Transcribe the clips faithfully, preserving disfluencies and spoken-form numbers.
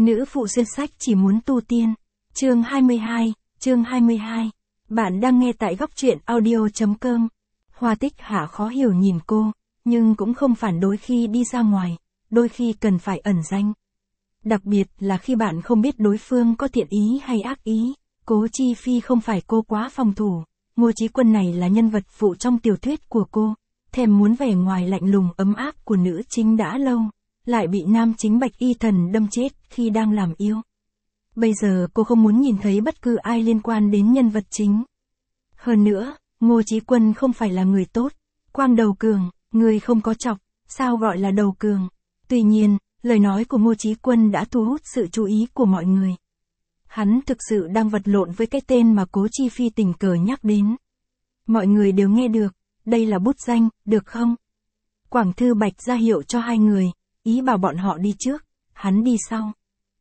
Nữ phụ xuyên sách chỉ muốn tu tiên. Chương hai mươi hai, chương hai mươi hai. Bạn đang nghe tại góc truyện audio chấm com. Hoa Tích Hạ khó hiểu nhìn cô, nhưng cũng không phản đối khi đi ra ngoài, đôi khi cần phải ẩn danh. Đặc biệt là khi bạn không biết đối phương có thiện ý hay ác ý. Cố Chi Phi không phải cô quá phòng thủ, Ngô Chí Quân này là nhân vật phụ trong tiểu thuyết của cô, thèm muốn vẻ ngoài lạnh lùng ấm áp của nữ chính đã lâu, lại bị nam chính Bạch Y Thần đâm chết khi đang làm yêu. Bây giờ cô không muốn nhìn thấy bất cứ ai liên quan đến nhân vật chính. Hơn nữa, Ngô Chí Quân không phải là người tốt, quang đầu cường, người không có chọc, sao gọi là đầu cường. Tuy nhiên, lời nói của Ngô Chí Quân đã thu hút sự chú ý của mọi người. Hắn thực sự đang vật lộn với cái tên mà Cố Chi Phi tình cờ nhắc đến. Mọi người đều nghe được, đây là bút danh, được không? Quảng Thư Bạch ra hiệu cho hai người, ý bảo bọn họ đi trước, hắn đi sau.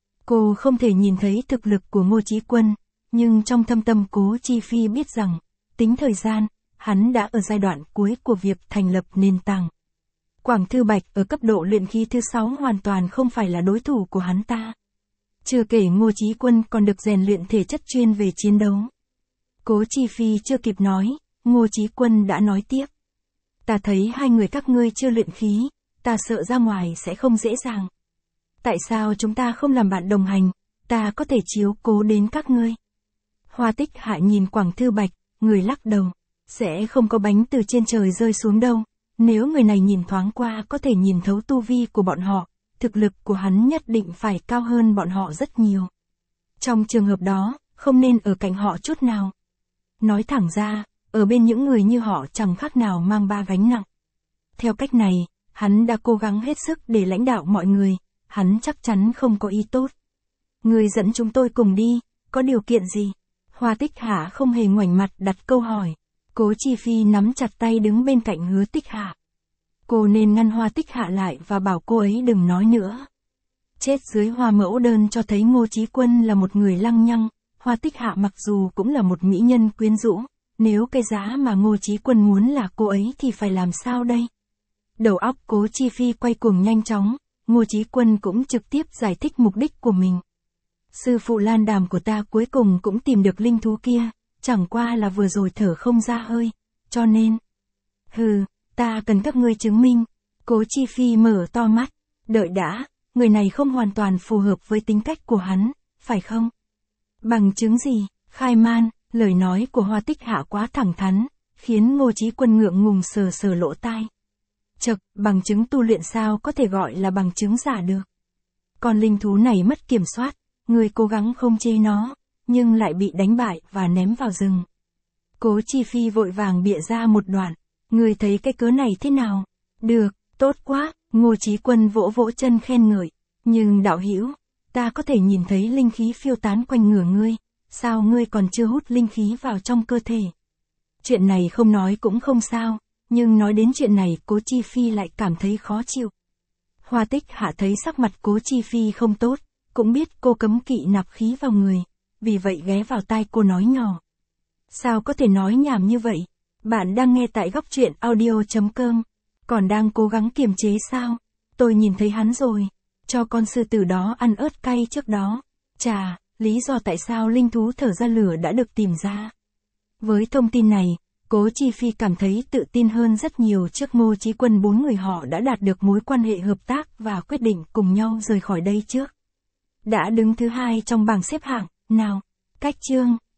Cô không thể nhìn thấy thực lực của Ngô Chí Quân, nhưng trong thâm tâm Cố Chi Phi biết rằng, tính thời gian, hắn đã ở giai đoạn cuối của việc thành lập nền tảng. Quảng Thư Bạch ở cấp độ luyện khí thứ sáu hoàn toàn không phải là đối thủ của hắn ta. Chưa kể Ngô Chí Quân còn được rèn luyện thể chất chuyên về chiến đấu. Cố Chi Phi chưa kịp nói, Ngô Chí Quân đã nói tiếp. Ta thấy hai người các ngươi chưa luyện khí, ta sợ ra ngoài sẽ không dễ dàng. Tại sao chúng ta không làm bạn đồng hành, ta có thể chiếu cố đến các ngươi. Hoa Tích Hạ nhìn Quảng Thư Bạch, người lắc đầu. Sẽ không có bánh từ trên trời rơi xuống đâu. Nếu người này nhìn thoáng qua có thể nhìn thấu tu vi của bọn họ, thực lực của hắn nhất định phải cao hơn bọn họ rất nhiều. Trong trường hợp đó, không nên ở cạnh họ chút nào. Nói thẳng ra, ở bên những người như họ chẳng khác nào mang ba gánh nặng. Theo cách này, hắn đã cố gắng hết sức để lãnh đạo mọi người, hắn chắc chắn không có ý tốt. Người dẫn chúng tôi cùng đi, có điều kiện gì? Hoa Tích Hạ không hề ngoảnh mặt đặt câu hỏi. Cố Chi Phi nắm chặt tay đứng bên cạnh Hứa Tích Hạ. Cô nên ngăn Hoa Tích Hạ lại và bảo cô ấy đừng nói nữa. Chết dưới hoa mẫu đơn cho thấy Ngô Chí Quân là một người lăng nhăng, Hoa Tích Hạ mặc dù cũng là một mỹ nhân quyến rũ, nếu cái giá mà Ngô Chí Quân muốn là cô ấy thì phải làm sao đây? Đầu óc Cố Chi Phi quay cuồng nhanh chóng, Ngô Chí Quân cũng trực tiếp giải thích mục đích của mình. Sư phụ Lan Đàm của ta cuối cùng cũng tìm được linh thú kia, chẳng qua là vừa rồi thở không ra hơi, cho nên... Hừ, ta cần các ngươi chứng minh. Cố Chi Phi mở to mắt, đợi đã, người này không hoàn toàn phù hợp với tính cách của hắn, phải không? Bằng chứng gì? Khai man, lời nói của Hoa Tích Hạ quá thẳng thắn, khiến Ngô Chí Quân ngượng ngùng sờ sờ lỗ tai. Chậc, bằng chứng tu luyện sao có thể gọi là bằng chứng giả được? Con linh thú này mất kiểm soát, người cố gắng không chế nó, nhưng lại bị đánh bại và ném vào rừng. Cố Chi Phi vội vàng bịa ra một đoạn, người thấy cái cớ này thế nào? Được, tốt quá, Ngô Chí Quân vỗ vỗ chân khen ngợi, nhưng đạo hữu, ta có thể nhìn thấy linh khí phiêu tán quanh người ngươi, sao ngươi còn chưa hút linh khí vào trong cơ thể? Chuyện này không nói cũng không sao, nhưng nói đến chuyện này Cố Chi Phi lại cảm thấy khó chịu. Hoa Tích Hạ thấy sắc mặt Cố Chi Phi không tốt, cũng biết cô cấm kỵ nạp khí vào người, vì vậy ghé vào tai cô nói nhỏ. Sao có thể nói nhảm như vậy? Bạn đang nghe tại góc truyện audio chấm com, còn đang cố gắng kiềm chế sao? Tôi nhìn thấy hắn rồi, cho con sư tử đó ăn ớt cay trước đó. Chà, lý do tại sao linh thú thở ra lửa đã được tìm ra. Với thông tin này, Cố Chi Phi cảm thấy tự tin hơn rất nhiều trước Ngô Chí Quân. Bốn người họ đã đạt được mối quan hệ hợp tác và quyết định cùng nhau rời khỏi đây trước. Đã đứng thứ hai trong bảng xếp hạng, nào, cách chương.